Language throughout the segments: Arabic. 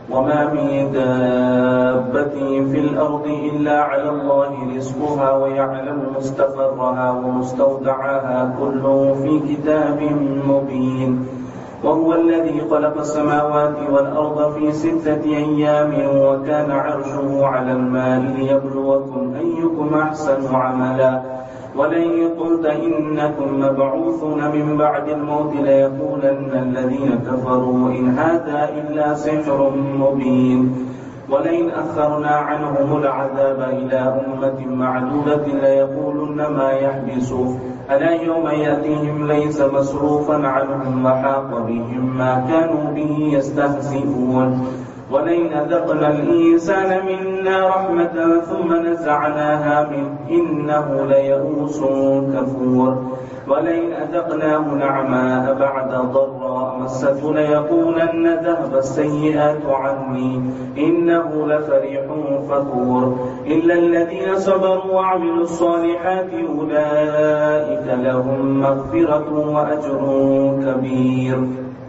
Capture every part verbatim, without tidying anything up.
وما من دابة في الأرض إلا على الله رزقها ويعلم مستقرها ومستودعها كل في كتاب مبين. وهو الذي خلق السماوات والأرض في ستة أيام وكان عرشه على الماء ليبلوكم أيكم أحسن عملا. ولئن قلت إنكم مبعوثون من بعد الموت ليقولن الذين كفروا إن هذا إلا سحر مبين. ولئن أخرنا عنهم العذاب إلى أمة معدودة ليقولن ما يحبسه ألا يوم يأتيهم ليس مصروفا عنهم وحاق بهم ما كانوا به يستهزئون. ولئن أذقنا الإنسان منا رحمة ثم نزعناها منه إنه ليئوس كفور. ولئن أذقناه نعماء بعد ضراء مسته ليقولن ذهب السيئات عني إنه لفرح فخور. إلا الذين صبروا وعملوا الصالحات أولئك لهم مغفرة وأجر كبير.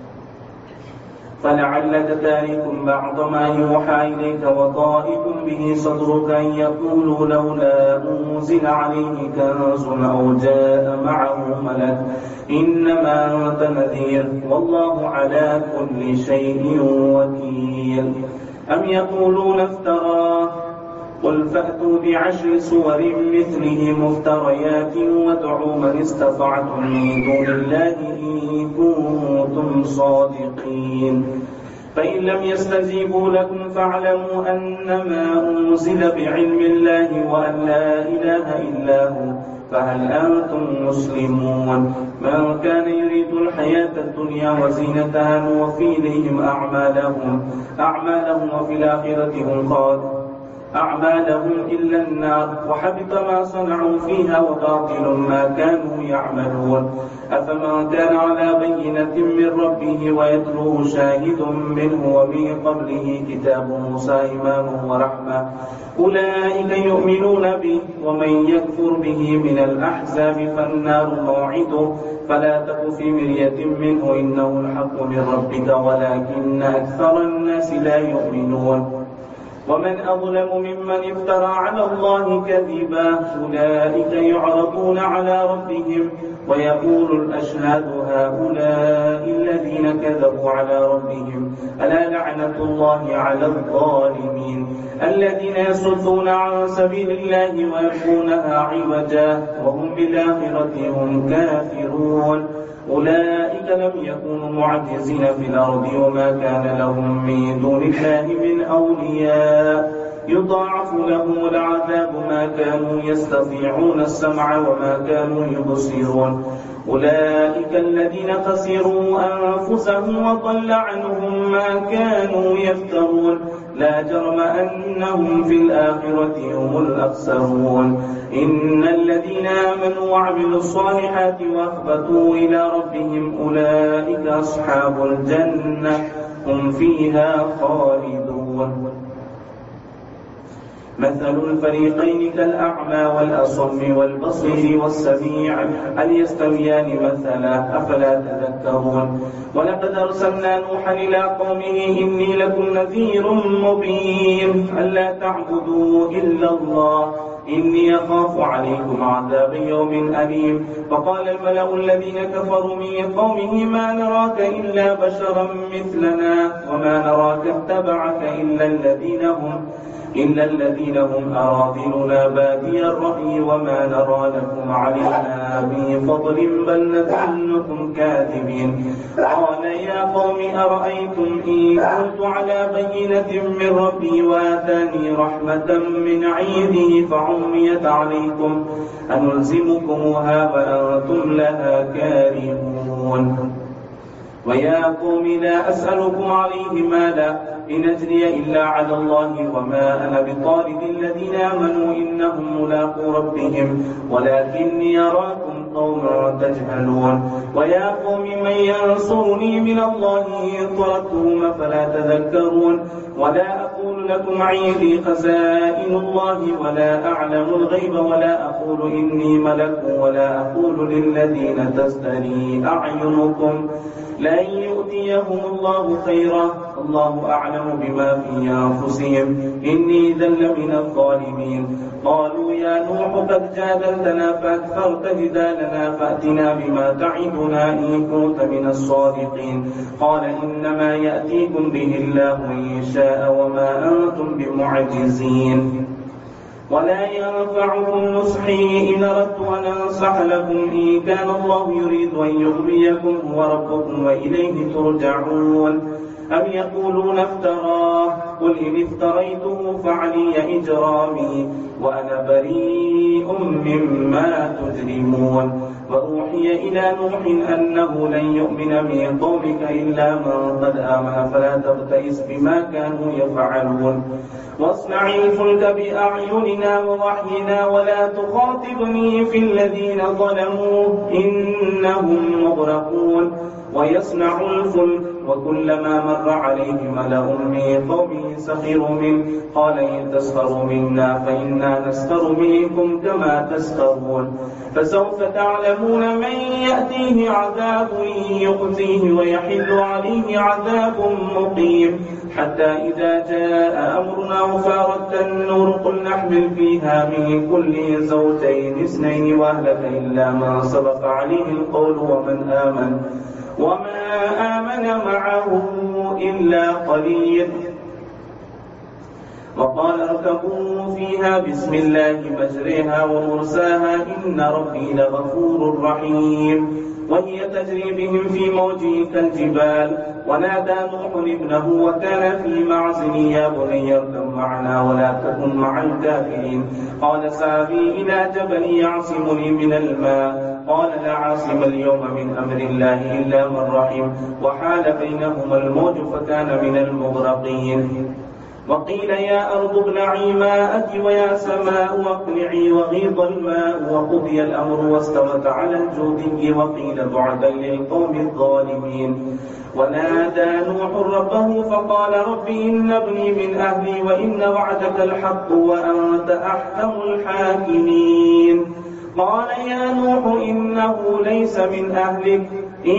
فلعلك تارك بعض ما يوحى إليك وضائق به صدرك أن يقولوا لولا أنزل عليه كنز أو جاء معه ملك إنما أنت نذير والله على كل شيء وكيل. أم يقولون افتراه قل فأتوا بعشر سور مثله مفتريات وادعوا من استطعتم من دون الله إن كنتم صادقين. فإن لم يستجيبوا لكم فاعلموا أنما أنزل بعلم الله وأن لا إله إلا هو فهل أنتم مسلمون. من كان يريد الحياة الدنيا وزينتها نوفي إليهم أعمالهم أعمالهم وفي الآخرة هم خاسرون أعمالهم إلا النار وحبط ما صنعوا فيها وباطل ما كانوا يعملون. أفمن كان على بينة من ربه ويتلوه شاهد منه ومن قبله كتاب موسى إمام ورحمة أولئك يؤمنون به ومن يكفر به من الأحزاب فالنار موعده فلا تك في مرية منه إنه الحق من ربك ولكن أكثر الناس لا يؤمنون. ومن أظلم ممن افترى على الله كذبا أولئك يعرضون على ربهم ويقول الأشهاد هؤلاء الذين كذبوا على ربهم ألا لعنة الله على الظالمين الذين يصدون عن سبيل الله ويبغونها عوجا وهم بالآخرة هم كافرون. أولئك لم يكونوا معجزين في الأرض وما كان لهم من دون الله من أولياء يضاعف لهم العذاب ما كانوا يستطيعون السمع وما كانوا يبصرون. أولئك الذين خسروا أنفسهم وضل عنهم ما كانوا يفترون لا جرم أنهم في الآخرة هم الأخسرون. إن الذين آمنوا وعملوا الصالحات وأخبتوا إلى ربهم أولئك أصحاب الجنة هم فيها خالدون. مثل الفريقين كالأعمى والأصم والبصير والسميع هل يستويان مثلا أفلا تذكرون. ولقد أرسلنا نوحا إلى قومه إني لكم نذير مبين ألا تعبدوا إلا الله إني أخاف عليكم عذاب يوم أليم. فقال الملأ الذين كفروا من قومه ما نراك إلا بشرا مثلنا وما نراك اتبعك إلا الذين هم إلا الذين هم أراذلنا بادي الرأي وما نرى لكم علينا من فضل بل نظنكم كاذبين. قال يا قوم أرأيتم إن كنت على بينة من ربي وآتاني رحمة من عنده فعميت عليكم أنلزمكموها وأنتم لها كارهون. ويا قوم لا أسألكم عليه مالا إن أجري إلا على الله وما أنا بطارد الذين آمنوا إنهم ملاقو ربهم ولكني أراكم قوما تجهلون. ويا قوم من ينصرني من الله إن طردتهم فلا تذكرون. ولا أقول لكم عندي خزائن الله ولا أعلم الغيب ولا أقول إني ملك ولا أقول للذين تزدري أعينكم لن يؤتيهم الله خيرا الله أعلم بما في أنفسهم إني إذا لمن الظالمين. قالوا يا نوح قد جادلتنا فأكثرت جدالنا فأتنا بما تعدنا إن كنت من الصادقين. قال إنما يأتيكم به الله إن شاء وما أنتم بمعجزين. ولا ينفعكم نصحي إن أردت أن أنصح لكم إن كان الله يريد أن يغويكم هو ربكم وإليه ترجعون. أم يقولون افتراه قل إن افتريته فعلي إجرامي وأنا بريء مما تجرمون. وأوحي إلى نوح أنه لن يؤمن من قومك إلا من قد آمن فلا تبتئس بما كانوا يفعلون. واصنع الفلك بأعيننا ووحينا ولا تخاطبني في الذين ظلموا إنهم مغرقون. ويصنع الفلك وكلما مر عليه ملأ من قومه سخروا منه قال إن تسخروا منا فإنا نسخر منكم كما تسخرون. فسوف تعلمون من يأتيه عذاب يخزيه ويحل عليه عذاب مقيم. حتى إذا جاء أمرنا وفارت النور قل نحمل فيها من كل زوجين اثنين وأهلك إلا من سبق عليه القول ومن آمن وما آمن معه إلا قليل. وقال اركبوا فيها بسم الله مجريها ومرساها إن ربي لغفور رحيم. وهي تجري بهم في موج كالجبال. ونادى نوح ابنه وكان في معزل يا بني اركب معنا ولا تكن مع الكافرين. قال سآوي إلى جبل يعصمني من الماء قال لا عاصم اليوم من أمر الله إلا من رحم وحال بينهما الموج فكان من المغرقين. وقيل يا أرض ابلعي ماءك ويا سماء واقلعي وغيض الماء وقضي الأمر واستوت على الجودي وقيل بعدا للقوم الظالمين. ونادى نوح ربه فقال رب إن ابني من أهلي وإن وعدك الحق وأنت أحكم الحاكمين. قال يا نوح إنه ليس من أهلك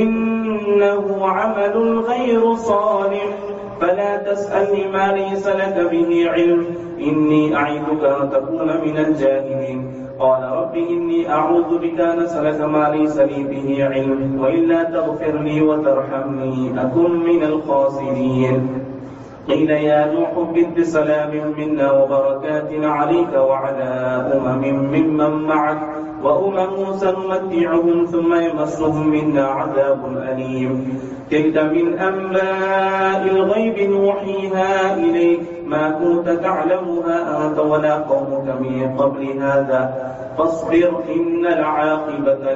إنه عمل غير صالح فلا تسألني ما ليس لك به علم إني أعيذك أن تكون من الجاهلين. قال رب إني أعوذ بك أن أسألك ما ليس لي به علم وإلا تغفر لي وترحمني أكن من الخاسرين. قيل يا نوح اهبط بسلام منا وبركات عليك وعلى أمم ممن معك وأمم سنمتعهم ثم يمسهم منا عذاب أليم. تلك من أنباء الغيب نوحيها إليك ما كنت تعلمها أنت ولا قومك من قبل هذا فاصبر إن العاقبة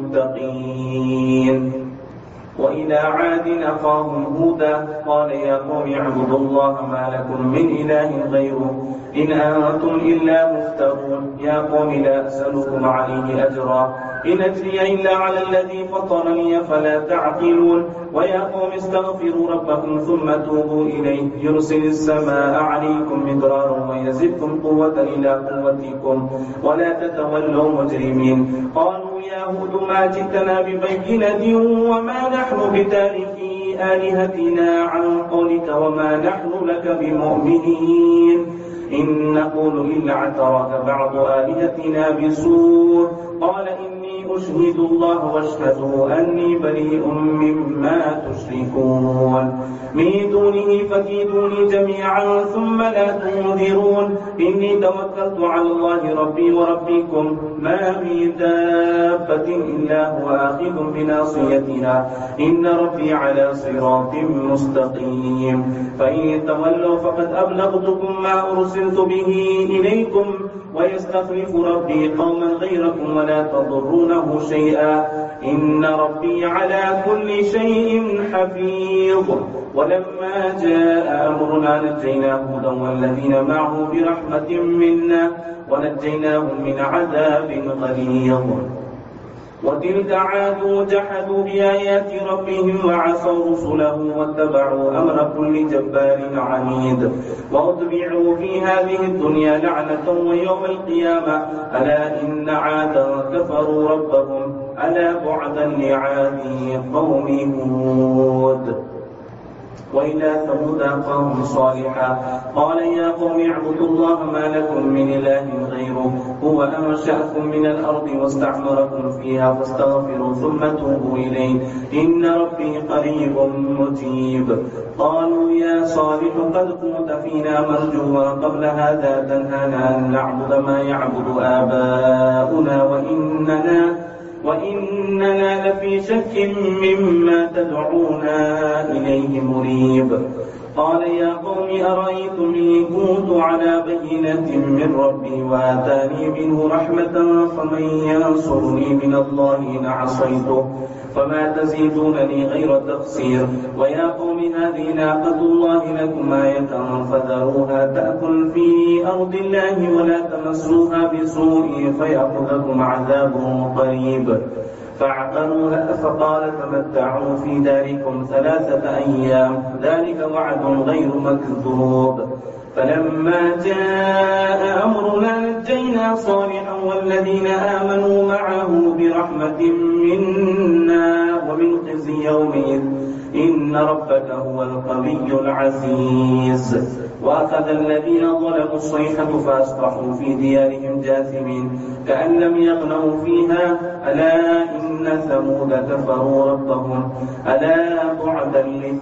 للمتقين. وإلى عاد أخاهم هودا قال يا قوم اعبدوا الله ما لكم من إله غيره إن أنتم إلا مفترون. يا قوم لا أسألكم عليه أجرا إن أجري إلا على الذي فطرني فلا تعقلون. ويا قوم استغفروا ربكم ثم توبوا إليه يرسل السماء عليكم مدرارا ويزدكم قوة إلى قوتكم ولا تتولوا مجرمين. قالوا يا هود ما جئتنا ببينة وما نحن بتاركي آلهتنا عن قولك وما نحن لك بمؤمنين إن نقول إلا اعتراك بعض آلهتنا بسوء. قال إني أشهد الله واشهدوا أني بريء مما تشركون من دونه فكيدوني جميعا ثم لا تنذرون. إني توكلت على الله ربي وربكم ما من دابة إلا هو آخذ بناصيتها إن ربي على صراط مستقيم. فإن تولوا فقد أبلغتكم ما أرسلت به إليكم ويستخلف ربي قوما غيركم ولا تضرونه شيئا إن ربي على كل شيء حفيظ. ولما جاء أمرنا نجينا هودا والذين معه برحمة منا ونجيناهم من عذاب غليظ. وتلك عاد جحدوا بآيات ربهم وعصوا رسله واتبعوا أمر كل جبار عنيد وأتبعوا في هذه الدنيا لعنة ويوم القيامة ألا إن عادا كفروا ربهم ألا بعدا لعاد قوم هود. وإلى ثمود أخاهم صالحا قال يا قوم اعبدوا الله ما لكم من إله غيره هو أنشأكم من الأرض واستعمركم فيها فاستغفروا ثم توبوا إليه إن ربي قريب مجيب قالوا يا صالح قد كنت فينا مرجوا قبل هذا تنهانا أن نعبد ما يعبد آباؤنا وإننا وإننا لفي شك مما تدعونا إليه مريب قال يا قوم أرأيتم إن كنت على بينة من ربي وآتاني منه رحمة فمن ينصرني من الله إن عصيته فما تزيدونني غير تقصير ويا قوم هذه ناقة الله لكم آية فذروها تأكل في أرض الله ولا تمسوها بسوء فيأخذكم عذاب قريب فعقروها فقال تمتعوا في داركم ثلاثة أيام ذلك وعد غير مكذوب فلما جاء أمرنا نجينا صالحا والذين آمنوا معه برحمة منا ومن خزي يومئذ إن ربك هو القوي العزيز وأخذ الذين ظلموا الصيحة فأصبحوا في ديارهم جاثمين كأن لم يغنوا فيها ألا إن ثمود كفروا ربهم ألا بعدا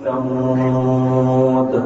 لثمود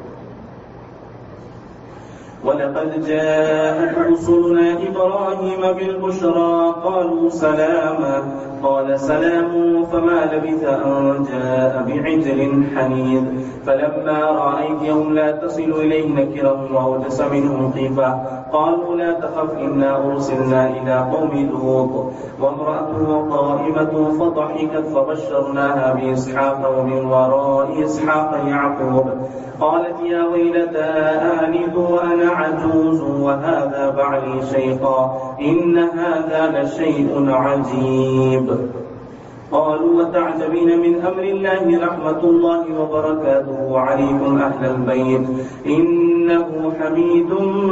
ولقد جاءت رسلنا إبراهيم بالبشرى قالوا سلاما قال سلام فما لبث أن جاء بعجل حنيذ فلما رأى أيديهم لا تصل إليه نكرهم وأوجس منهم خيفة قالوا لا تخف إنا أرسلنا إلى قوم لوط وامرأته قائمة فضحكت فبشرناها بإسحاق ومن وراء إسحاق يعقوب قالت يا ويلتى آلد وأنا عجوز وهذا بعلي شيخا إن هذا لشيء عجيب قالوا وتعجبين من أمر الله رحمة الله وبركاته عليكم أهل البيت إنه حميد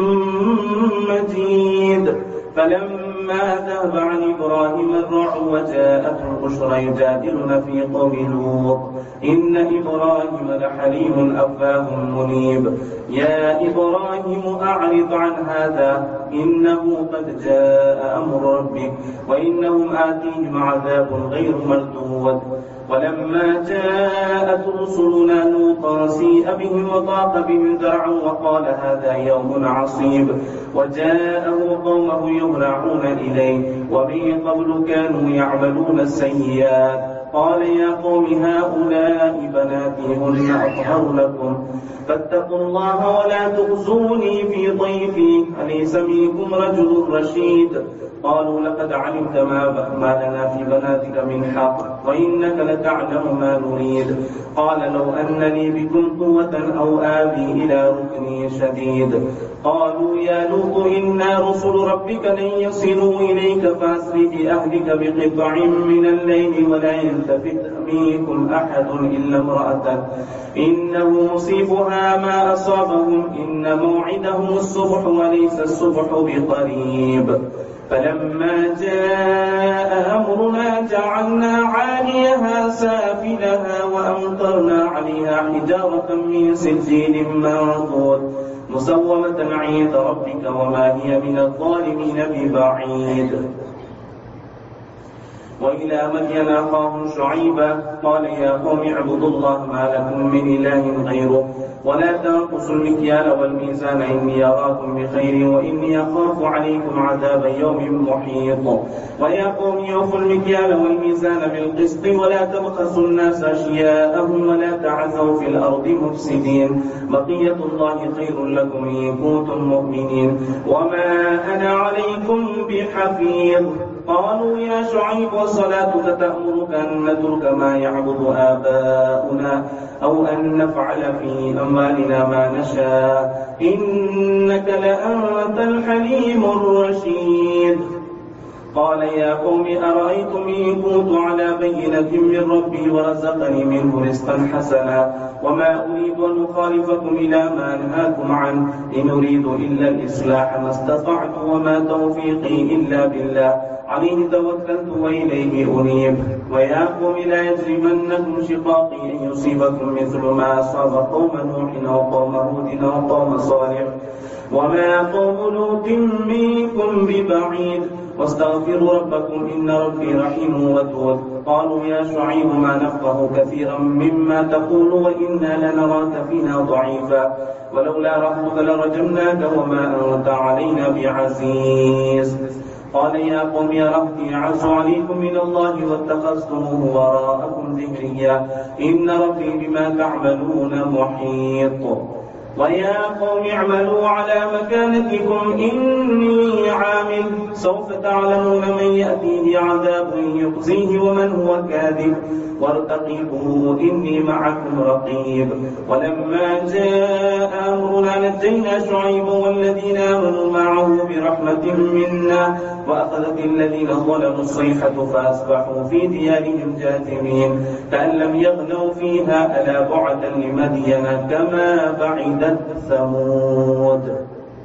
مجيد فلما ذهب عن إبراهيم الرعب وجاءته البشرى يجادلنا في قوم لوط إن إبراهيم لحليم أواه منيب يا إبراهيم أعرض عن هذا إنه قد جاء أمر ربك وإنهم آتيهم عذاب غير مردود ولما جاءت رسلنا لوطا سيء بهم وضاق بهم ذرعا وقال هذا يوم عصيب وجاءه قومه يهرعون إليه ومن قبل كانوا يعملون السيئات قال يا قوم هؤلاء بناتي هن أطهر لكم فاتقوا الله ولا تخزوني في ضيفي أليس منكم رجل رشيد قالوا لقد علمت ما لنا في بناتك من حق وإنك لتعلم ما نريد قال لو أن لي بكم قوة أو آوي إلى ركن شديد قالوا يا لوط إنا رسل ربك لن يصلوا إليك فأسر بأهلك بقطع من الليل ولا يلتفت منكم أحد إلا امرأتك إنه مصيبها ما أصابهم إن موعدهم الصبح وليس الصبح بقريب فلما جاء أمرنا جعلنا عاليها سافلها وأمطرنا عليها حجارة من سجيل منضود مسومة عند ربك وما هي من الظالمين ببعيد وإلى مدين أخاهم شعيبا قال يا قوم اعبدوا الله ما لكم من إله غيره ولا تنقصوا المكيال والميزان إني أراكم بخير وإني أخاف عليكم عذاب يوم محيط ويا قوم أوفوا المكيال والميزان بالقسط ولا تبخسوا الناس أشياءهم ولا تعثوا في الأرض مفسدين بقية الله خير لكم إن كنتم مؤمنين وما أنا عليكم بحفيظ قالوا يا شعيب وصلاتك تأمرك أن نترك ما يعبد آباؤنا أو أن نفعل في أموالنا ما نشاء إنك لأنت الحليم الرشيد قال يا قوم أرأيتم إن كنت على بينة من ربي ورزقني منه رزقا حسنا وما أريد أن أخالفكم إلى ما أنهاكم عنه إن أريد إلا الإصلاح ما استطعت وما توفيقي إلا بالله عليه توكلت وإليه أنيب. ويا قوم لا يجرمنكم شقاقي أن يصيبكم مثل ما أصاب قوم نوح أو قوم هود أو قوم صالح وما قوم لوط منكم ببعيد واستغفروا ربكم إن ربي رحيم ودود. قالوا يا شعيب ما نفقه كثيرا مما تقول وإنا لنراك فينا ضعيفا ولولا رحمك لرجمناك وما أنت علينا بعزيز. قال يا قوم يا ربي أعز عليكم من الله واتخذتموه وراءكم ذكريا إن ربي بما تعملون محيط. ويا قوم اعملوا على مكانتكم إني عامل سوف تعلمون من يأتيه عذاب يخزيه ومن هو كاذب وارتقبوا إني معكم رقيب. ولما جاء أمرنا نجينا شعيبا والذين آمنوا معه برحمة منا وأخذت الذين ظلموا الصيحة فأصبحوا في ديارهم جاثمين كأن لم يغنوا فيها ألا بعدا لمدين كما بعدت ثمود.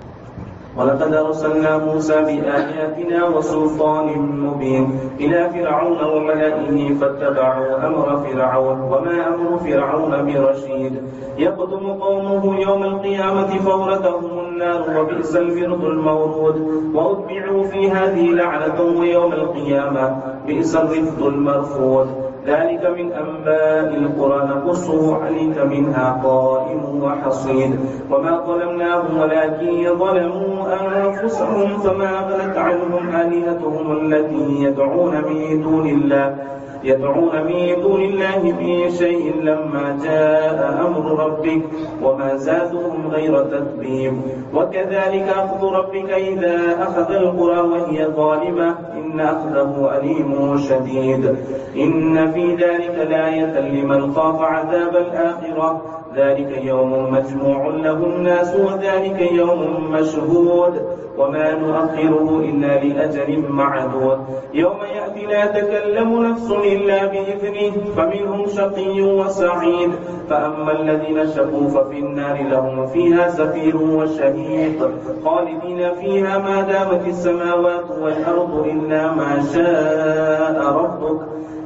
ولقد أرسلنا موسى بآياتنا وسلطان مبين إلى فرعون وملئه فاتبعوا أمر فرعون وما أمر فرعون برشيد. يقدم قومه يوم القيامة فورتهم النار وبئس الورد المورود وأتبعوا في هذه لعنة ويوم القيامة بئس الرفد المرفود. ذلك من أنباء القرى نقصه عليك منها قائم وحصيد. وما ظلمناهم ولكن ظلموا أنفسهم فما أغنت عنهم آلهتهم التي يدعون من دون الله يدعون من دون الله من شيء لما جاء أمر ربك وما زادهم غير تتبيب. وكذلك أخذ ربك إذا أخذ القرى وهي ظالمة إن أخذه أليم شديد. إن في ذلك لآية لمن خاف عذاب الآخرة ذلك يوم مجموع له الناس وذلك يوم مشهود وما نؤخره إلا لأجل معدود. يوم يأتي لا تكلم نفس إلا بإذنه فمنهم شقي وسعيد. فأما الذين شقوا ففي النار لهم فيها زفير وشهيق خالدين فيها ما دامت السماوات والأرض إلا ما شاء ربك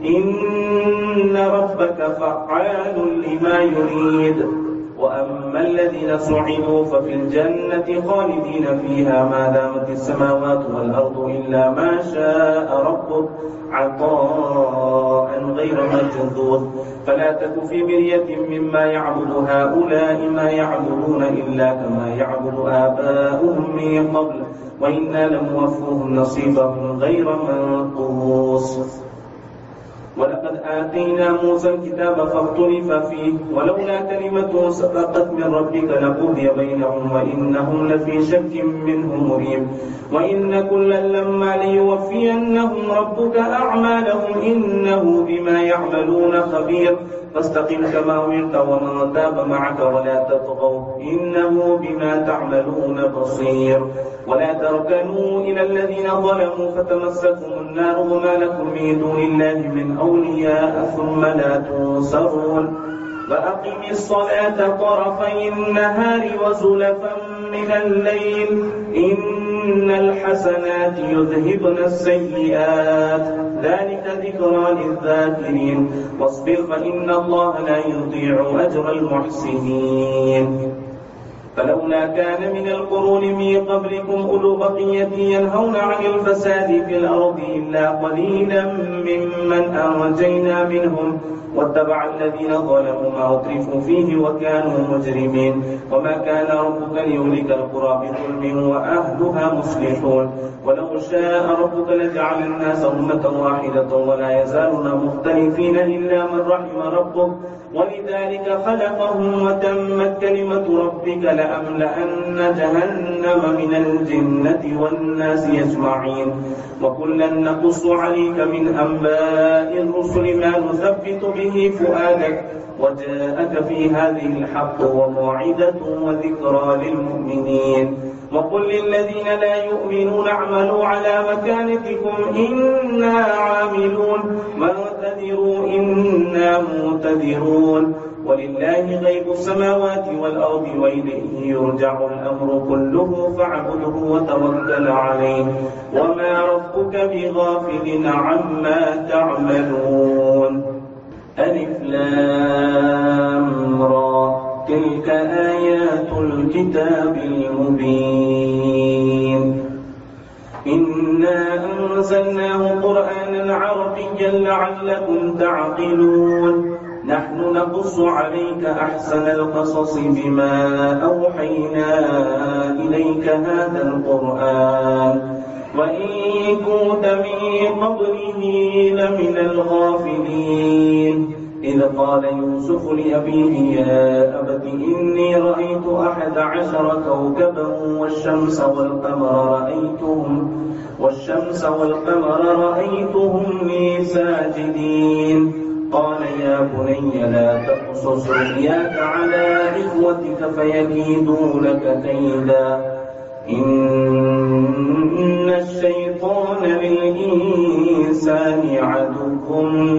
إن ربك فعال لما يريد. وأما الذين صعدوا ففي الجنة خالدين فيها ما دامت السماوات والأرض إلا ما شاء ربك عطاء غير مجذوذ. فلا تك في مرية مما يعبد هؤلاء ما يعبدون إلا كما يعبد آباؤهم من قبل وإنا لموفوهم نصيبهم غير منقوص. ولقد آتينا موسى الكتاب فاختلف فيه ولولا كلمة سبقت من ربك لقضي بينهم وإنهم لفي شك منه مريب. وإن كلا لما ليوفينهم ربك أعمالهم إنه بما يعملون خبير. فاستقم كما أمرت ومن تاب معك ولا تطغوا إنه بما تعملون بصير. ولا تركنوا إلى الذين ظلموا فتمسكم النار وما لكم من دون الله من أولياء ثم لا تنصرون. فأقم الصلاة طرفي النهار وزلفا من الليل إن الحسنات يذهبن السيئات ذلك ذكرى للذاكرين. واصبر فإن الله لا يضيع أجر المحسنين. فلولا كان من القرون من قبلكم أولو بقية ينهون عن الفساد في الأرض إلا قليلا ممن أنجينا منهم واتبع الذين ظلموا ما أترفوا فيه وكانوا مجرمين. وما كان ربك ليهلك القرى بظلم وأهلها مصلحون. ولو شاء ربك لجعل الناس أمة واحدة ولا يزالون مختلفين إلا من رحم ربك ولذلك خلقهم وتمت كلمة ربك لأملأن جهنم من الجنة والناس أجمعين. وكلا نقص عليك من أنباء الرسل ما نثبت به فؤادك وجاءك في هذه الحق وموعظة وذكرى للمؤمنين. وقل للذين لا يؤمنون اعملوا على مكانتكم إنا عاملون وانتظروا إنا منتظرون. ولله غيب السماوات والأرض وإليه يرجع الأمر كله فاعبده وتوكل عليه وما ربك بغافل عما تعملون. ألف لام را تلك آيات الكتاب المبين إنا أنزلناه قرآنا عربيا لعلكم تعقلون. نحن نقص عليك أحسن القصص بما أوحينا إليك هذا القرآن وإن كنت من قبله لمن الغافلين. إذ قال يوسف لأبيه يا أبت إني رأيت أحد عشر كوكبا والشمس والقمر رأيتهم والشمس والقمر رأيتهم لي ساجدين. قال يا بني لا تقصص رؤياك على إخوتك فيكيدوا لك كيدا إن الشيطان للإنسان عدو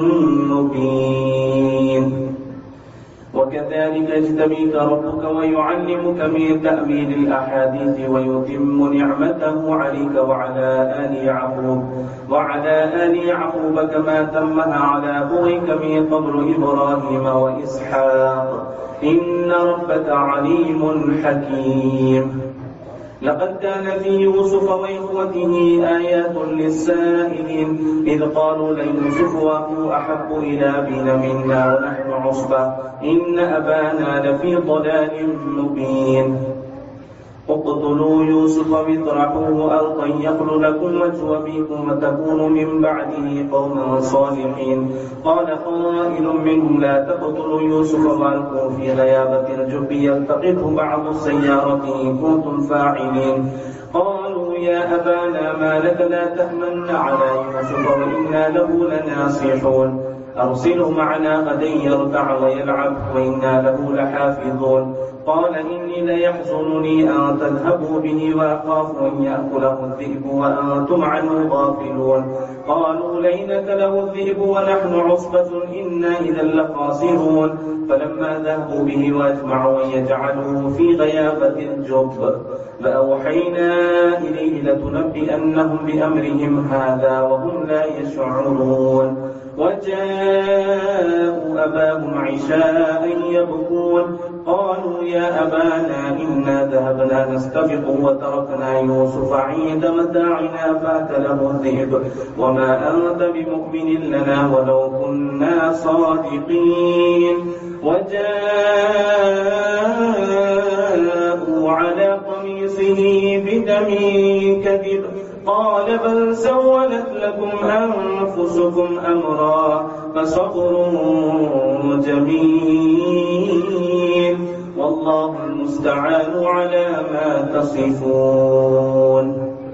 مبين. وكذلك يجتبيك ربك ويعلمك من تأويل الأحاديث ويتم نعمته عليك وعلى آل يعقوب وعلى آل يعقوب كما تمها على أبويك من قبل إبراهيم وإسحاق إن ربك عليم حكيم. لقد كان في يوسف وإخوته آيات للسائلين إذ قالوا ليوسف وأخوه أحب إلى أبينا منا ونحن عصبة إن أبانا لفي ضلال مبين. اقتلوا يوسف واطرحوه أرضا يخل لكم وجه أبيكم وتكونوا من بعده قوما صالحين. قال قائل منهم لا تقتلوا يوسف وألقوه في غيابة الجب يلتقطه بعض السيارة إن كنتم فاعلين. قالوا يا أبانا ما لك لا تأمن على يوسف وإنا له لناصحون أرسله معنا غدا يرتع ويلعب وإنا له لحافظون. قال إني ليحزنني أن تذهبوا به وأخاف أن يأكله الذئب وأنتم عنه غافلون. قالوا لئن له الذئب ونحن عصبة إنا إذا لخاسرون. فلما ذهبوا به وأجمعوا أن يجعلوه في غيابة الجب فأوحينا إليه لتنبئنهم بأمرهم هذا وهم لا يشعرون. وجاءوا أباهم عشاء يبكون. قالوا يا أبانا إنا ذهبنا نستبق وتركنا يوسف عند متاعنا فأكله الذئب وما أنت بمؤمن لنا ولو كنا صادقين. وجاءوا على قميصه بدم كذب قال بل سولت لكم أنفسكم أمرا فصبر جميل والله المستعان على ما تصفون.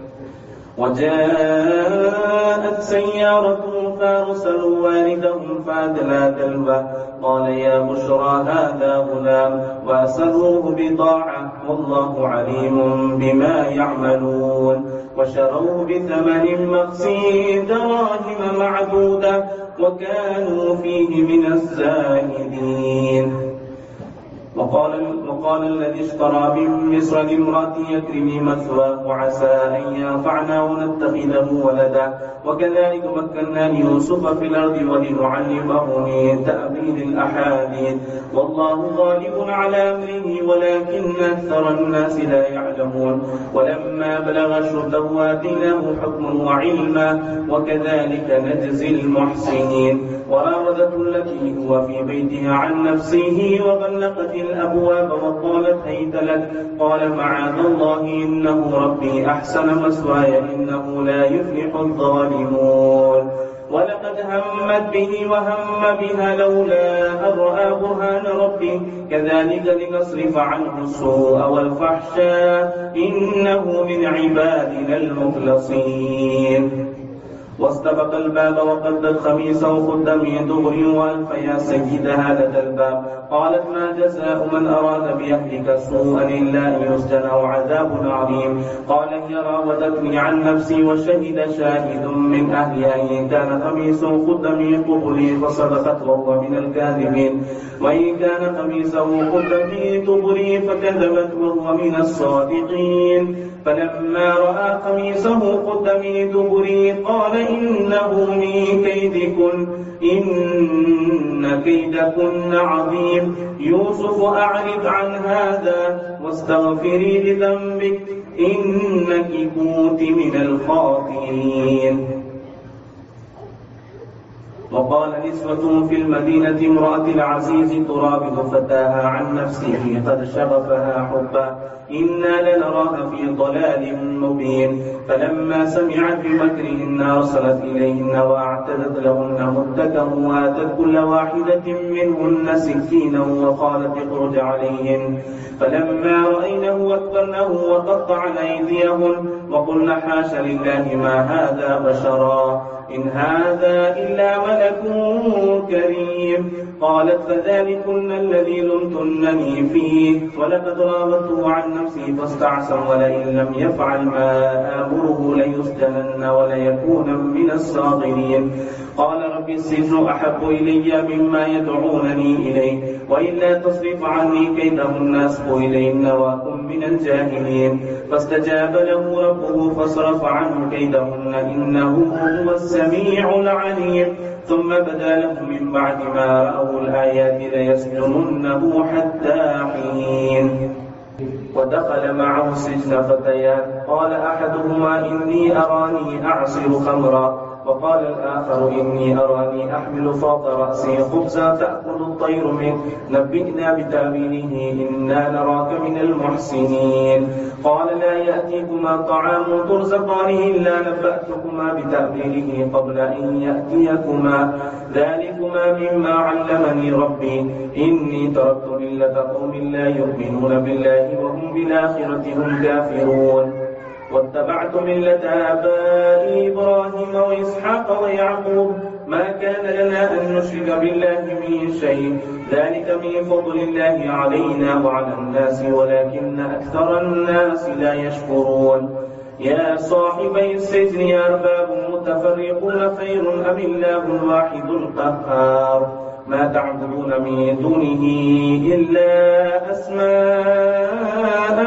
وجاءت سيارة فارسلوا واردهم فأدلى دلوه قال يا بشرى هذا غلام وأسروه بضاعة والله عليم بما يعملون. وشروه بثمن مخس دراهم معدودة وكانوا فيه من الزاهدين. وقال, وقال الذي اشترى من مصر لامرأته أكرمي مثواه عسى أن ينفعنا ونتخذه ولدا وكذلك مكنا ليوسف في الأرض ولنعلمه من تأويل الأحاديث والله غالب على أمره ولكن أكثر الناس لا يعلمون. ولما بلغ أشده آتيناه حكما وعلما وكذلك نجزي المحسنين. وراودته التي هو في بيتها عن نفسه وغلقت الأبواب وقالت هيت لك قال معاذ الله إنه ربي أحسن مثواي إنه لا يفلح الظالمون. ولقد همت به وهم بها لولا أن رأى برهان ربه كذلك لنصرف عنه السوء والفحشاء إنه من عبادنا المخلصين. واستبق الباب وقدت خميصه خد من دبر وألف يا سيدها لدى الباب. قالت ما جزاء من أراد بأهلك سوءا إلا أن يسجن أو عذاب عليم. قال هي راودتني عن نفسي وشهد شاهد من أهلها إن كان قميصه قد من قبل فصدقت وهو من الكاذبين وإن كان قميصه قد من قبل فكذبت وهو من الصادقين. فلما رأى قميصه قد من دبر قال إنه من كيدكن إن كيدكن عظيم. يوسف أعرض عن هذا واستغفري لذنبك إنك كنت من الخاطئين. وقال نسوة في المدينة امرأة العزيز تراود فتاها عن نفسه قد شغفها حبا إنا لنراها في ضلال مبين. فلما سمعت بمكرهن أرسلت إليهن وأعتدت لهن متكأ وآتت كل واحدة منهن سكينا وقالت اخرج عليهن. فلما رأينه أكبرنه وقطعن أيديهن وقلن حاش لله ما هذا بشرا إن هذا إلا ملك كريم. قالت فذلكن الذي لمتنني فيه ولقد راودته عن نفسي فاستعصم ولئن لم يفعل ما آمره ليسجنن وليكون من الصاغرين. قال رب السجن أحب إلي مما يدعونني إليه وإلا تصرف عني كيدهن أصب إليهن وأكن من الجاهلين. فاستجاب له ربه فصرف عنه كيدهن إنه هو السميع العليم. ثم بدا لهم من بعد ما رأوا الآيات ليسجننه حتى حين. ودخل معه السجن فتيان قال أحدهما إني أراني أعصر خمرا وقال الآخر إني أراني أحمل فوق رأسي خبزا تأكل الطير منه نبئنا بتأويله إنا نراك من المحسنين. قال لا يأتيكما طعام ترزقانه إلا نبأتكما بتأويله قبل أن يأتيكما ذلكما مما علمني ربي إني تركت ملة قوم لا يؤمنون بالله وهم بالآخرة هم كافرون. واتبعت ملة آبائي إبراهيم وإسحاق ويعقوب ما كان لنا أن نشرك بالله من شيء ذلك من فضل الله علينا وعلى الناس ولكن أكثر الناس لا يشكرون. يا صاحبي السجن أرباب متفرقون خير أم الله الواحد القهار ما تعبدون من دونه إلا أسماء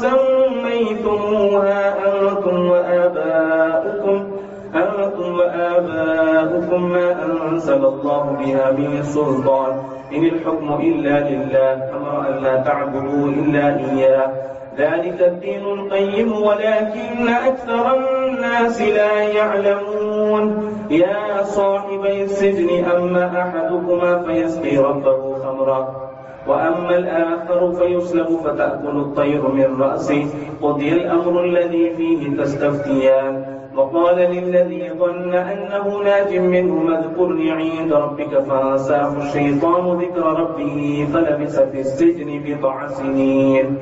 سميتموها أنتم وآباؤكم أنتم وآباؤكم ما أنزل الله بها من سلطان إن الحكم إلا لله أمر أن لا تعبدوا إلا إياه ذلك الدين القيم ولكن أكثر الناس لا يعلمون. يا صاحبي السجن أما أحدكما فيسقي ربه خمرا وأما الآخر فيسلب فتأكل الطير من رأسه قضي الأمر الذي فيه تستفتيان. وقال للذي ظن أنه ناج منه اذكرني عند ربك فأنساه الشيطان ذكر ربه فلبث في السجن بضع سنين.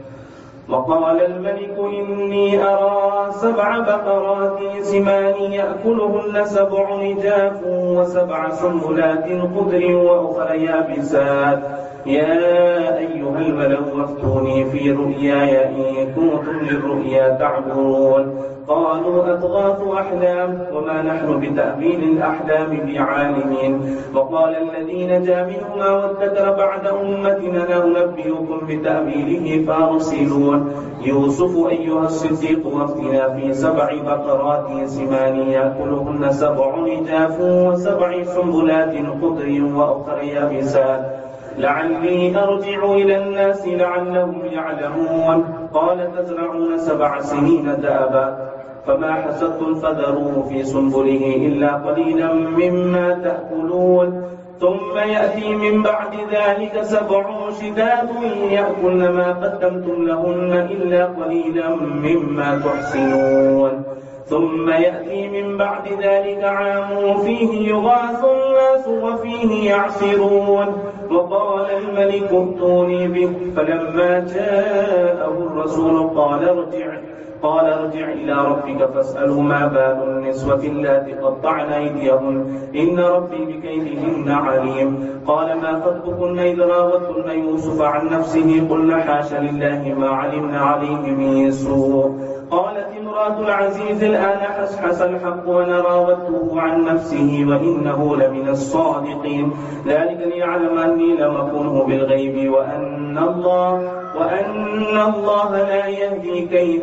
وقال الملك إني أرى سبع بقرات سمان يأكلهن سبع عجاف وسبع سنبلات خضر وأخر يابسات يا أيها الملأ افتوني في رؤياي إن كنتم للرؤيا تعبرون. قالوا أضغاث أحلام وما نحن بتأويل الأحلام بعالمين. وقال الذي نجا منهما وادكر بعد أمتنا ننبئكم بتأويله فارسلون. يوسف أيها الصديق وافتنا في سبع بقرات سمان يأكلهن سبع عجاف وسبع سنبلات خضر وأخر يابسات لعلي أرجع إلى الناس لعلهم يعلمون. قال تزرعون سبع سنين دابا فما حصدتم فذروه في سنبله إلا قليلا مما تأكلون ثم يأتي من بعد ذلك سبع شداد يأكلن ما قدمتم لهن إلا قليلا مما تحسنون ثم يأتي من بعد ذلك عام فيه يغاث الناس وفيه يعصرون. وقال الملك ائتوني به فلما جاءه الرسول قال ارجع قال ارجع إلى ربك فاسأله ما بال النسوة اللاتي قطعن أيديهن إن ربي بكيدهن عليم. قال ما خطبكن إذ راوتن يوسف عن نفسه قلن حاش لله ما علمنا عليه من سوء. قالت امرأة العزيز الآن حسحس الحق وأنا راودته عن نفسه وإنه لمن الصادقين ذلك ليعلم أني لم أخنه بالغيب وأن الله وأن الله لا يهدي كيد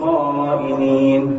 الخائنين.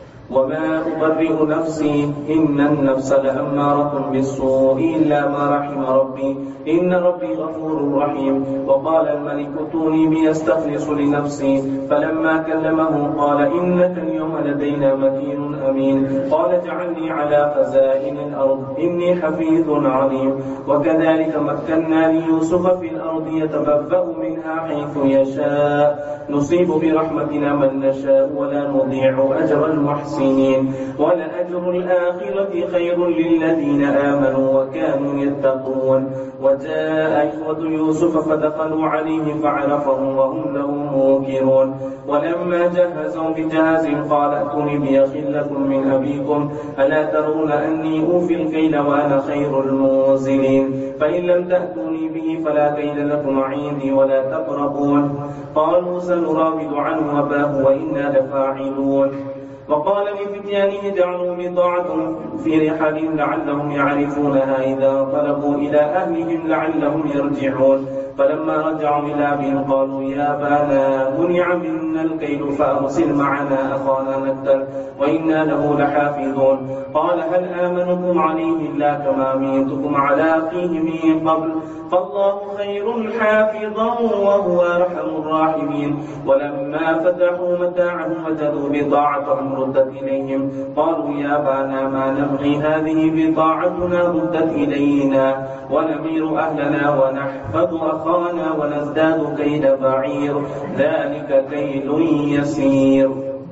وما أبرئ نفسي إن النفس لأمارة بالسوء إلا ما رحم ربي إن ربي غفور رحيم. وقال الملك ائتوني به أستخلص لنفسي فلما كلمه قال إنك اليوم لدينا مكين أمين. قال اجعلني على خزائن الأرض إني حفيظ عليم. وكذلك مكنا ليوسف في الأرض يتبوأ منها حيث يشاء نصيب برحمتنا من نشاء ولا نضيع أجر المحسنين ولأجر الآخرة خير للذين آمنوا وكانوا يتقون. وجاء إخوة يوسف فدخلوا عليه فعرفهم وهم له منكرون. ولما جهزهم بجهازهم قال ائتوني بأخ لكم من أبيكم ألا ترون أني أوفي الكيل وأنا خير المنزلين فإن لم تأتوني به فلا كيل لكم عندي ولا تقربون. قالوا سنراود عنه أباه وإنا لفاعلون. وقال لفتيانه جعلوا بضاعتهم في رحالهم لعلهم يعرفونها إذا انقلبوا إلى أهلهم لعلهم يرجعون. فلما رجعوا إلى أبيهم قالوا يا أبانا منع منا الكيل فأرسل معنا أخانا نكتل وإنا له لحافظون. قال هل آمنكم عليه إلا كما أمنتكم على أخيه من قبل فالله خير حافظا وهو أرحم الراحمين. ولما فتحوا متاعهم وجدوا بضاعتهم ردت إليهم قالوا يا أبانا ما نبغي هذه بضاعتنا ردت إلينا ونمير أهلنا ونحفظ أخانا ونزداد كيد بعير ذلك كيل يسير.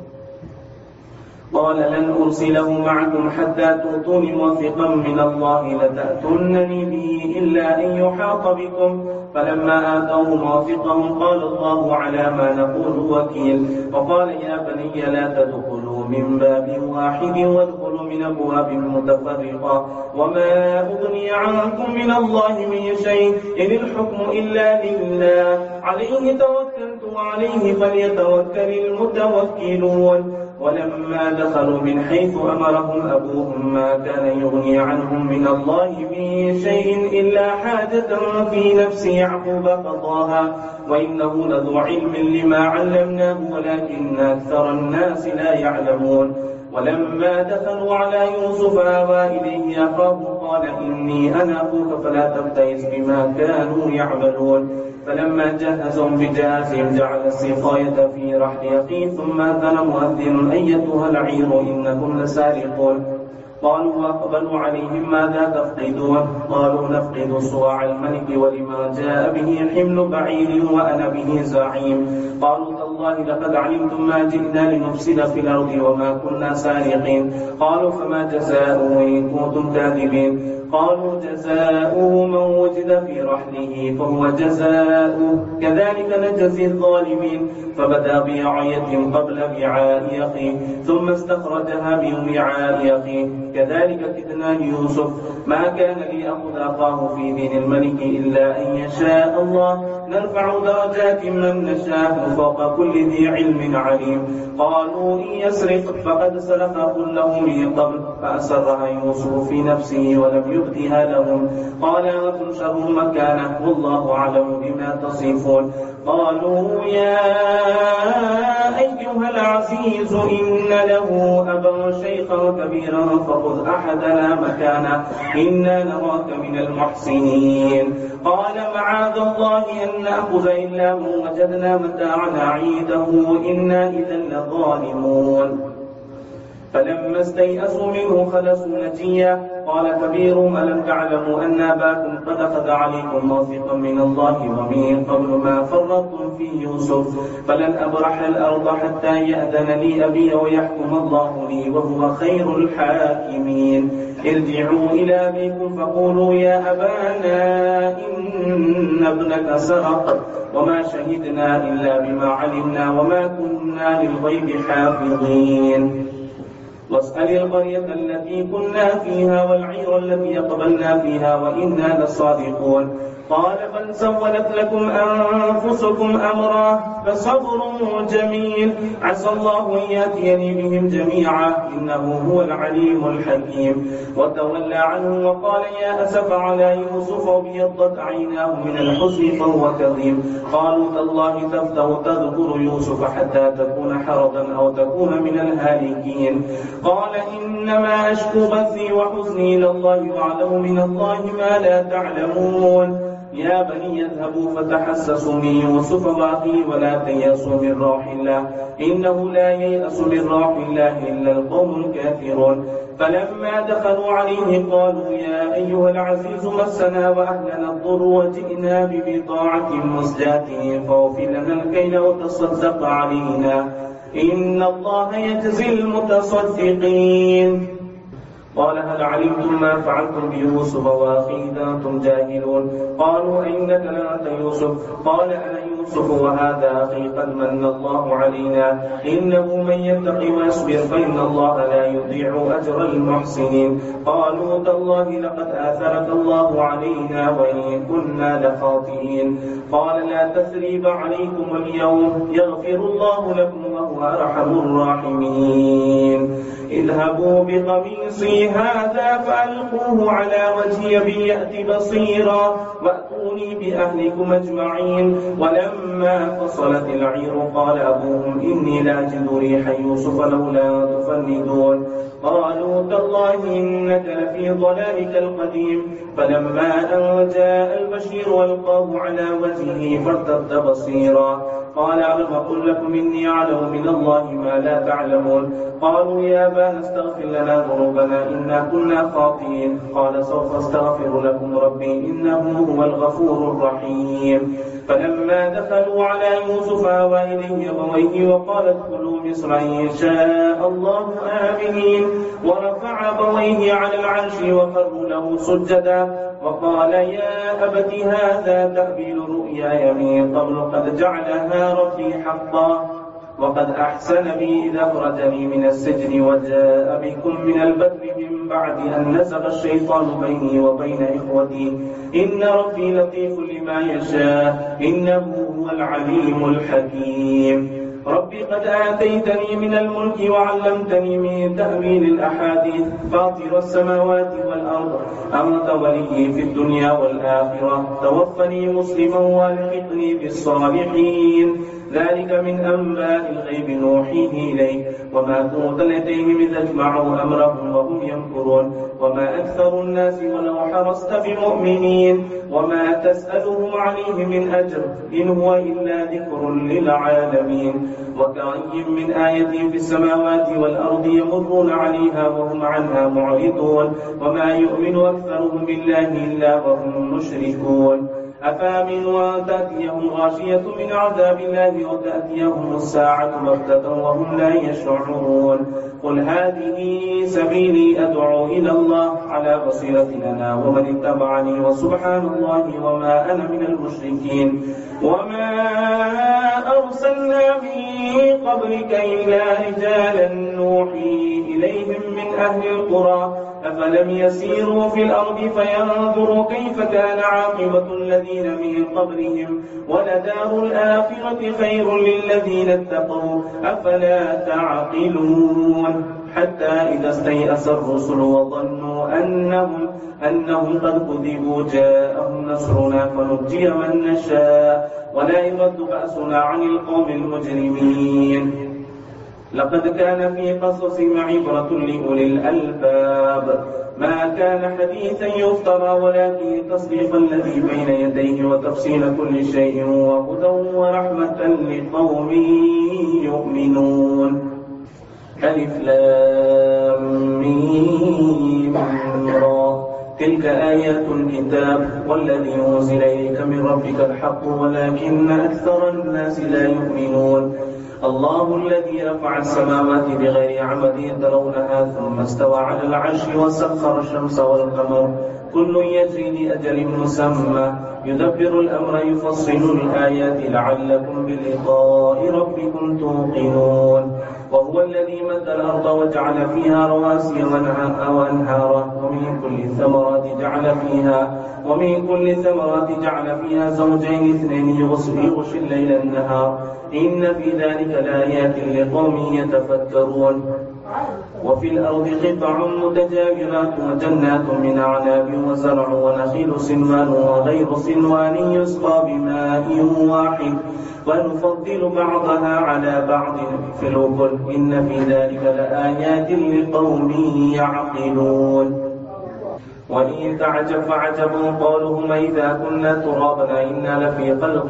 قال لن أرسله معكم حتى تؤتون موثقا من الله لتأتونني به إلا أن يحاط بكم فلما آتوا موثقهم قال الله على ما نقول وكيل. وقال يا بني لا تدخلوا من باب واحد وادخلوا من أبواب متفرقة وما أغني عنكم من الله من شيء إن الحكم إلا لله عليه توكلت وعليه فليتوكل المتوكلون. ولما دخلوا من حيث أمرهم أبوهم ما كان يغني عنهم من الله من شيء إلا حاجة في نفس يعقوب قضاها وإنه لذو علم لما علمناه ولكن أكثر الناس لا يعلمون. ولما دخلوا على يوسف آوى إليه أخاه قال إني أنا أخوك فلا تبتئس بما كانوا يعملون. فلما جهزهم بجهازهم جعل السقاية في رحل أخيه ثم أذن مؤذن أيتها العير إنكم لسارقون. قالوا وأقبلوا عليهم ماذا تفقدون قالوا نفقد صواع الملك ولما جاء به حمل بعير وأنا به زعيم. قالوا تالله لقد علمتم ما جئنا لنفسد في الأرض وما كنا سارقين. قالوا فما جزاؤه إن كنتم كاذبين. قالوا جزاؤه من وجد في رحله فهو جزاؤه كذلك نجزي الظالمين. فبدا بوعية قبل وعاء أخيه ثم استخرجها من وعاء أخيه كذلك كدنا ليوسف ما كان ليأخذ أخاه في دين الملك إلا أن يشاء الله نرفع درجات من نشاء فوق كل ذي علم عليم. قالوا إن يسرق فقد سرق أخ له من قبل فأسرها يوسف في نفسه ولم يبدها لهم. قال أنتم شر مكانه والله أعلم بما تصفون. قالوا يا أيها العزيز إن له أبا شيخا كبيرا فخذ أحدنا مكانه إنا نراك من المحسنين. قال معاذ الله أن نأخذ إلا من وجدنا متاعنا عنده إنا إذا لظالمون. فلما استيئسوا منه خلصوا نجيا قال كبيرهم ألم تعلموا أن أباكم قد أخذ عليكم موثقا من الله ومن قبل ما فرطتم في يوسف فلن أبرح الأرض حتى يأذن لي أبي ويحكم الله لي وهو خير الحاكمين. ارجعوا إلى أبيكم فقولوا يا أبانا إن إن ابنك سرق وما شهدنا إلا بما علمنا وما كنا للغيب حافظين واسأل القرية التي كنا فيها والعير التي أقبلنا فيها وإنا لصادقون قال بل سولت لكم أنفسكم أمرا فصبر جميل عسى الله أن يأتيني بهم جميعا إنه هو العليم الحكيم وتولى عنه وقال يا أسف على يوسف وابيضت عيناه من الحزن فهو كظيم قالوا تالله تفتأ تذكر يوسف حتى تكون حرضا أو تكون من الهالكين قال إنما أشكو بثي وحزني إلى الله وأعلم من الله ما لا تعلمون يا بني اذهبوا فتحسسوا من يوسف وأخيه ولا تيأسوا من روح الله إنه لا ييأس من روح الله إلا القوم الكافرون فلما دخلوا عليه قالوا يا أيها العزيز مسنا وأهلنا الضر وجئنا ببضاعة مزجاة فاغفر لنا الكيل وتصدق علينا إن الله يجزي المتصدقين قال هل علمتم ما فعلتم بيوسف وأخيه إذا أنتم جاهلون قالوا أئنك لأنت يوسف قال أنا يوسف وهذا أخي قد من الله علينا إنه من يتقي ويصبر فإن الله لا يضيع أجر المحسنين قالوا تالله لقد آثرك الله علينا وإن كنا لخاطئين قال لا تثريب عليكم اليوم يغفر الله لكم وهو أرحم الراحمين اذهبوا بقميصي هذا فألقوه على وجهي يأت بصيرا وأتوني بأهلكم أجمعين ولما فصلت العير قال أبوهم إني لأجد ريح يوسف لولا تفندون قالوا تالله إنك لفي ضلالك القديم فلما أن جاء البشير والقاه على وجهه فارتد بصيرا قال ألم أقل لكم إني أعلم من الله ما لا تعلمون قالوا يا أبانا استغفر لنا ذنوبنا إنا كنا خاطئين قال سوف أستغفر لكم ربي إنه هو الغفور الرحيم فلما دخلوا على يوسف آوى إليه أبويه وقال ادخلوا مصر إن شاء الله آمنين ورفع أبويه على العرش وخروا له سجدا وقال يا أبت هذا تأويل رؤياي من قبل قد جعلها ربي حقا وقد أحسن بي إذا أخرجني من السجن وجاء بكم من البدر من بعد أن نزغ الشيطان بيني وبين إخوتي إن ربي لطيف لما يشاء إنه هو العليم الحكيم ربي قد آتيتني من الملك وعلمتني من تأويل الأحاديث فاطر السماوات والأرض أنت ولي في الدنيا والآخرة توفني مسلما والحقني بالصالحين ذلك من أنباء الغيب نوحيه إليك وما كنت لديهم إذ اجمعوا أمرهم وهم يمكرون وما أكثر الناس ولو حرصت بمؤمنين وما تسألهم عليه من أجر إن هو إلا ذكر للعالمين وكأي من آية في السماوات والأرض يمرون عليها وهم عنها معرضون وما يؤمن أكثرهم بالله إلا وهم مشركون أفامنوا أن تأتيهم غاشية من عذاب الله وتأتيهم الساعة بغتة وهم لا يشعرون قل هذه سبيلي أدعو إلى الله على بصيرة أنا ومن اتبعني وسبحان الله وما أنا من المشركين وما أرسلنا من قبلك إلا رجالا نوحي إليهم من أهل القرى أفلم يسيروا في الأرض فينظروا كيف كان عاقبة الذين من قبلهم ولدار الآخرة خير للذين اتقوا أفلا تعقلون حتى إذا استيأس الرسل وظنوا أنهم أنهم قد كذبوا جاءهم نصرنا فنجي من نشاء ولا يرد بأسنا عن القوم المجرمين لقد كان في قصصهم عبرة لأولي الألباب ما كان حديثا يفترى ولكن تصديق الذي بين يديه وتفصيل كل شيء وهدى ورحمة لقوم يؤمنون ألف لام ميم را تلك آيات الكتاب والذي أنزل إليك من ربك الحق ولكن أكثر الناس لا يؤمنون الله الذي رفع السماوات بغير عمد ترونها ثم استوى على العرش وسخر الشمس والقمر كل يجري لأجل مسمى يدبر الأمر يفصل الآيات لعلكم بلقاء ربكم توقنون وهو الذي مد الأرض وجعل فيها رواسي وأنهارا ومن كل الثمرات جعل فيها ومن كل الثمرات جعل فيها زوجين اثنين يغشي الليل النهار إن في ذلك لآيات لقوم يتفكرون وفي الأرض قطع متجاورات وجنات من أعناب وزرع ونخيل صنوان وغير صنوان يسقى بماء واحد ونفضل بعضها على بعض في الأكل إن في ذلك لآيات لقوم يعقلون وإن تعجب فعجب قولهم إذا كنا ترابا إنا لفي خلق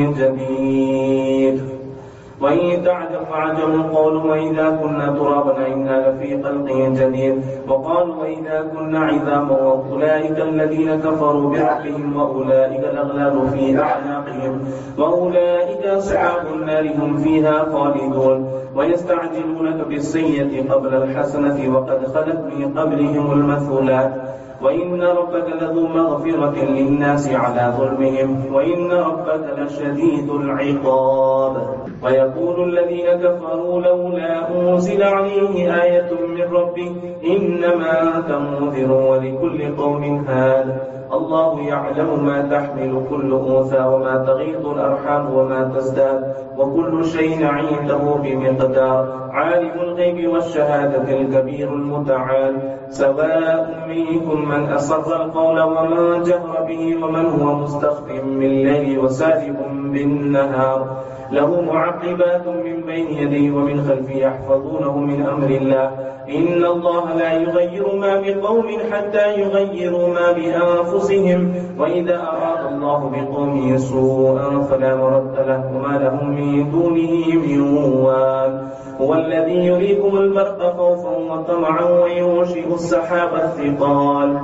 جديد وإن تعجب فعجب قولوا وإذا كنا ترابا إنا لفي خلق جديد وقالوا وإذا كنا عظاما وأولئك الذين كفروا بربهم وأولئك الأغلال في أعناقهم وأولئك أصحاب النار هم فيها خالدون ويستعجلونك بالسيئة قبل الحسنة وقد خلت من قبلهم المثلات وإن ربك لذو مغفرة للناس على ظلمهم وإن ربك لشديد العقاب ويقول الذين كفروا لولا أنزل عليه آية من ربه إنما أنت منذر ولكل قوم هاد الله يعلم ما تحمل كل أنثى وما تغيض الأرحام وما تزداد وكل شيء عنده بمقدار عالم الغيب والشهادة الكبير المتعال سواء منكم من أسر القول ومن جهر به ومن هو مستخف بالليل وسارب بالنهار له معقبات من بين يديه ومن خلفه يحفظونه من أمر الله إن الله لا يغير ما بقوم حتى يغيروا ما بأنفسهم وإذا أراد الله بقوم سوءا فلا مرد له وما لهم من دونه من وال هو الذي يريكم البرق خوفا وطمعا وينشئ السحاب الثقال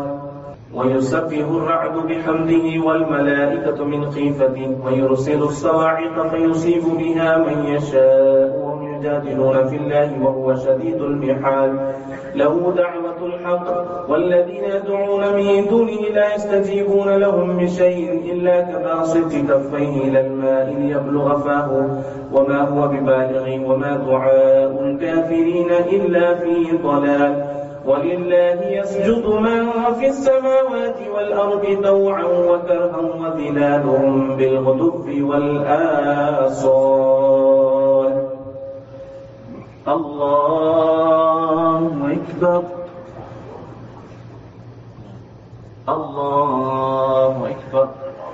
ويسبح الرعد بحمده والملائكة من خيفته ويرسل الصواعق فيصيب بها من يشاء وهم يجادلون في الله وهو شديد المحال له دعوة الحق والذين يدعون من دونه لا يستجيبون لهم بشيء إلا كباسط كفيه إلى الماء ليبلغ فاه وما هو ببالغ وما دعاء الكافرين إلا في ضلال ولله يسجد من في السماوات والأرض طوعا وكرها وظلالهم بالغدو والآصال الله أكبر الله أكبر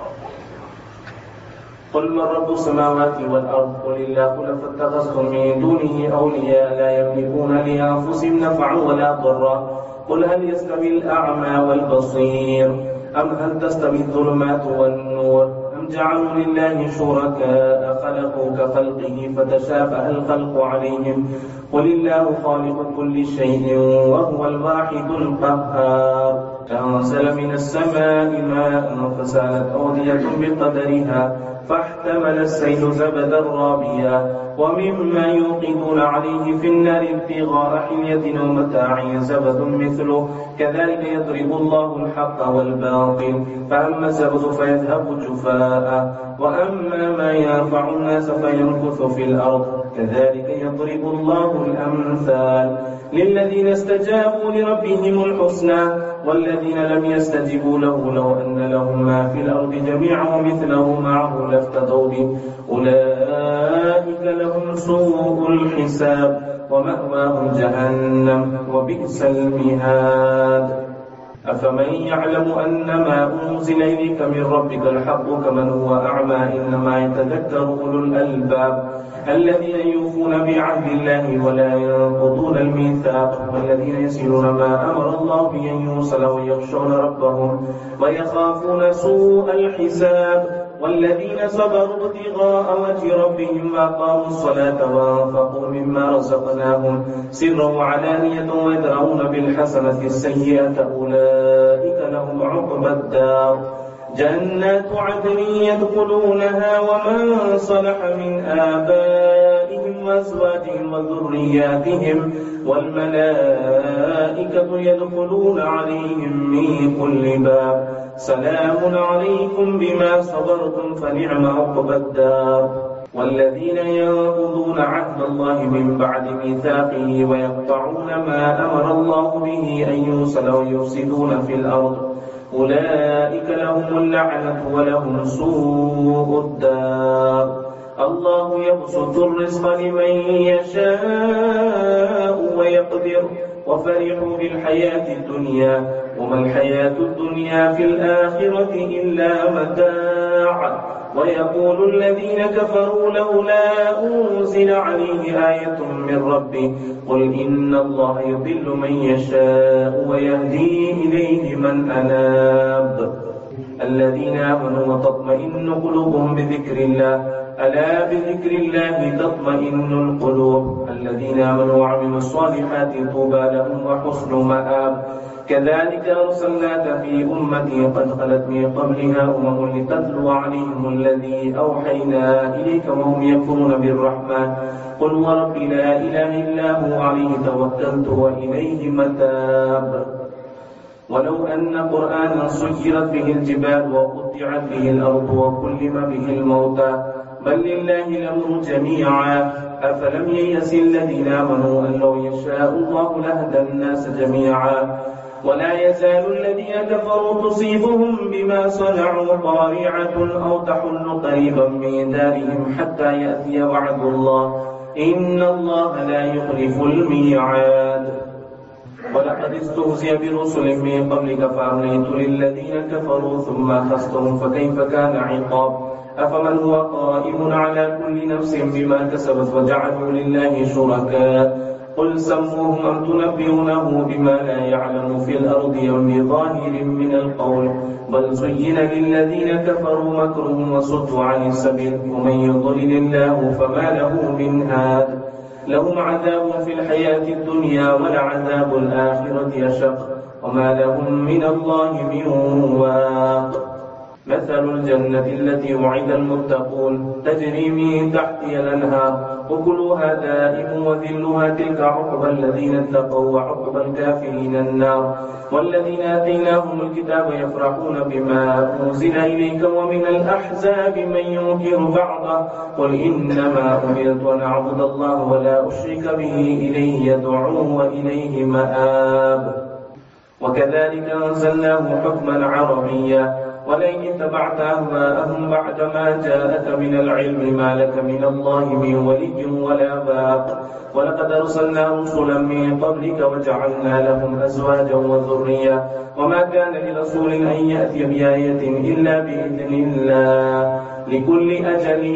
قل من رب السماوات والأرض قل الله قل فاتخذتم من دونه أولياء لا يملكون لأنفسهم نفعا ولا ضرا قل هل يستوي الأعمى والبصير أم هل تستوي الظلمات والنور أم جعلوا لله شركاء خلقوا كخلقه فتشابه الخلق عليهم قل الله خالق كل شيء وهو الواحد القهار أنزل من السماء ماء فسالت أودية بقدرها فاحتمل السيل زبدا رابيا ومما يوقدون عليه في النار ابتغاء حلية أو متاع زبد مثله كذلك يضرب الله الحق والباطل فأما الزبد فيذهب جفاء وأما ما ينفع الناس فيمكث في الأرض كذلك يضرب الله الأمثال للذين استجابوا لربهم الحسنى والذين لم يستجيبوا له لو أن لهم ما في الأرض جميعا ومثله معه لافتدوا به أولئك لهم سوء الحساب ومأواهم جهنم وبئس المهاد أفمن يعلم أن ما أنزل إليك من ربك الحق كمن هو أعمى إنما يتذكر أولو الألباب الذين يوفون بعهد الله ولا ينقضون الميثاق والذين يصلون ما أمر الله به أن يوصل ويخشون ربهم ويخافون سوء الحساب والذين صبروا ابتغاء وجه ربهم وأقاموا الصلاة وأنفقوا مما رزقناهم سرا وعلانية ويدرؤون بالحسنة السيئة أولئك لهم عقبى الدار جنات عدن يدخلونها ومن صلح من آبائهم أزواجهم وذرياتهم والملائكة يدخلون عليهم من كل باب سلام عليكم بما صبرتم فنعم عقبى الدار. والذين ينقضون عهد الله من بعد ميثاقه ويقطعون ما أمر الله به أن يوصل ويفسدون في الأرض أولئك لهم اللعنة ولهم سوء الدار. الله يبسط الرزق لمن يشاء ويقدر وفرحوا بالحياة الدنيا وما الحياة الدنيا في الآخرة إلا متاع. ويقول الذين كفروا لولا أنزل عليه آية من ربه قل إن الله يضل من يشاء ويهدي إليه من أناب. الذين آمنوا وتطمئن قلوبهم بذكر الله ألا بذكر الله تطمئن القلوب. الذين آمنوا وعملوا الصالحات طوبى لهم وحسن مآب. كذلك أرسلناك في أمة قد خلت من قبلها أمم لتتلو عليهم الذي أوحينا إليك وهم يكفرون بالرحمن قل ورب لا إله إلا هو عليه توكلت وإليه متاب. ولو أن قرآنا سيرت به الجبال وقطعت به الأرض وكلم به الموتى بل لله الأمر جميعا أفلم ييأس الذين آمنوا أن لو يشاء الله لهدى الناس جميعا. ولا يزال الذين كفروا تصيبهم بما صنعوا قارعة أو تحل قريبا من دارهم حتى يأتي وعد الله إن الله لا يخلف الميعاد. ولقد استهزئ برسل من قبلك فأمليت للذين كفروا ثم أخذتهم فكيف كان عقاب. أفمن هو قائم على كل نفس بما كسبت وجعلوا لله شركاء قل سموهم أم تنبئونه بما لا يعلم في الأرض أم بظاهر من القول بل زين للذين كفروا مكرهم وصدوا عن السبيل ومن يضلل الله فما له من هاد. لهم عذاب في الحياة الدنيا ولعذاب الآخرة أشق وما لهم من الله من واق. مثل الجنة التي وعد المتقون تجري من تحتها الأنهار أكلها دائم وذلها تلك عقبى الذين اتقوا وعقبى الكافرين النار. والذين آتيناهم الكتاب يفرحون بما أنزل إليك ومن الأحزاب من ينكر بعضه قل إنما أمرت أن أعبد الله ولا أشرك به إليه يدعو وإليه مآب. وكذلك أنزلناه حكما عربيا ولئن اتبعت أهواءهم بعدما جاءك من العلم ما لك من الله من ولي ولا باق. ولقد أرسلنا رسلا من قبلك وجعلنا لهم أزواجا وذرية وما كان لرسول أن يأتي بآية إلا بإذن الله لكل أجل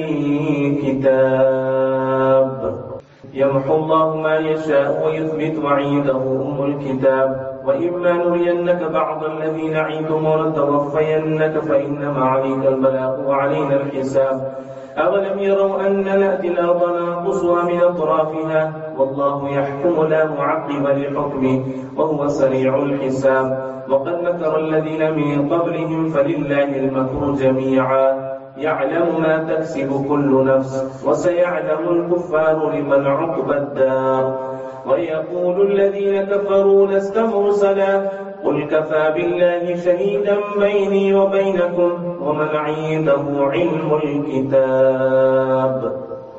كتاب. يمحو الله ما يشاء ويثبت وعنده أم الكتاب. وإما نرينك بعض الذي نعيدهم ونتوفينك فإنما عليك البلاغ وعلينا الحساب. أولم يروا أن نأتي الأرض ننقصها من أطرافها والله يحكم لا معقب لحكمه وهو سريع الحساب. وقد مكر الذين من قبلهم فلله المكر جميعا يعلم ما تكسب كل نفس وسيعلم الكفار لمن عقبى الدار. ويقول الذين كفروا لست مرسلا قل كفى بالله شهيدا بيني وبينكم ومن عنده علم الكتاب.